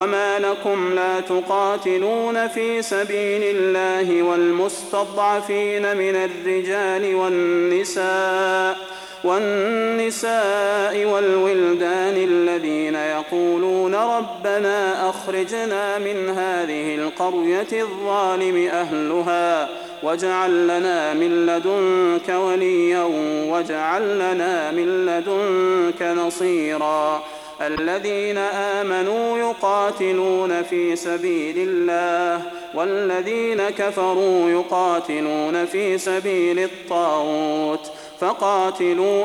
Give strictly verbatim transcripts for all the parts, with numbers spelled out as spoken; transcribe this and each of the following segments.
وما لكم لا تقاتلون في سبيل الله والمستضعفين من الرجال والنساء والنساء والولدان الذين يقولون ربنا أخرجنا من هذه القرية الظالم أهلها واجعل لنا من لدنك وليا واجعل لنا من لدنك نصيرا الذين آمنوا يقاتلون في سبيل الله والذين كفروا يقاتلون في سبيل الطاغوت فقاتلوا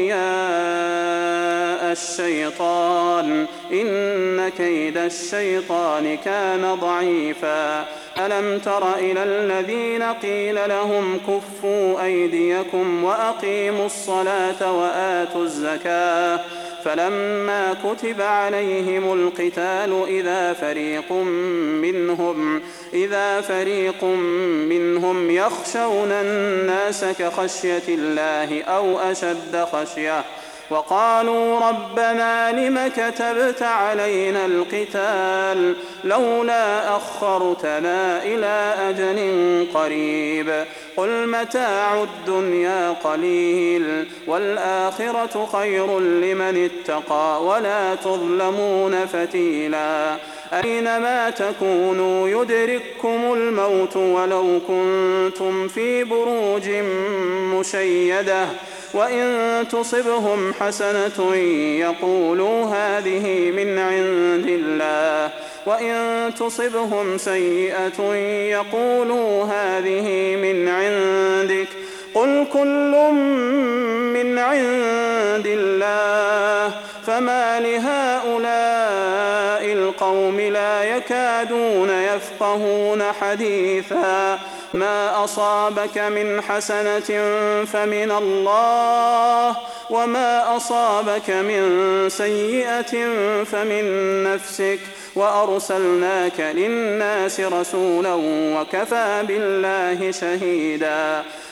أولياء الشيطان إن كيد الشيطان كان ضعيفا ألم تر إلى الذين قيل لهم كفوا أيديكم وأقيموا الصلاة وآتوا الزكاة فلما كتب عليهم القتال إذا فريق منهم إذا فريق منهم يخشون الناس كخشية الله أو أشد خشية وقالوا ربنا لم كتبت علينا القتال لولا أخرتنا إلى أجل قريب قل متاع الدنيا قليل والآخرة خير لمن اتقى ولا تظلمون فتيلا أينما تكونوا يدرككم الموت ولو كنتم في بروج مشيدة وإن تصبهم حسنة يقولوا هذه من عند الله وإن تصبهم سيئة يقولوا هذه من عندك قل كل من عند الله فما لهؤلاء القوم لا يكادون يفقهون حديثا ما أصابك من حسنة فمن الله وما أصابك من سيئة فمن نفسك وأرسلناك للناس رسولا وكفى بالله شهيدا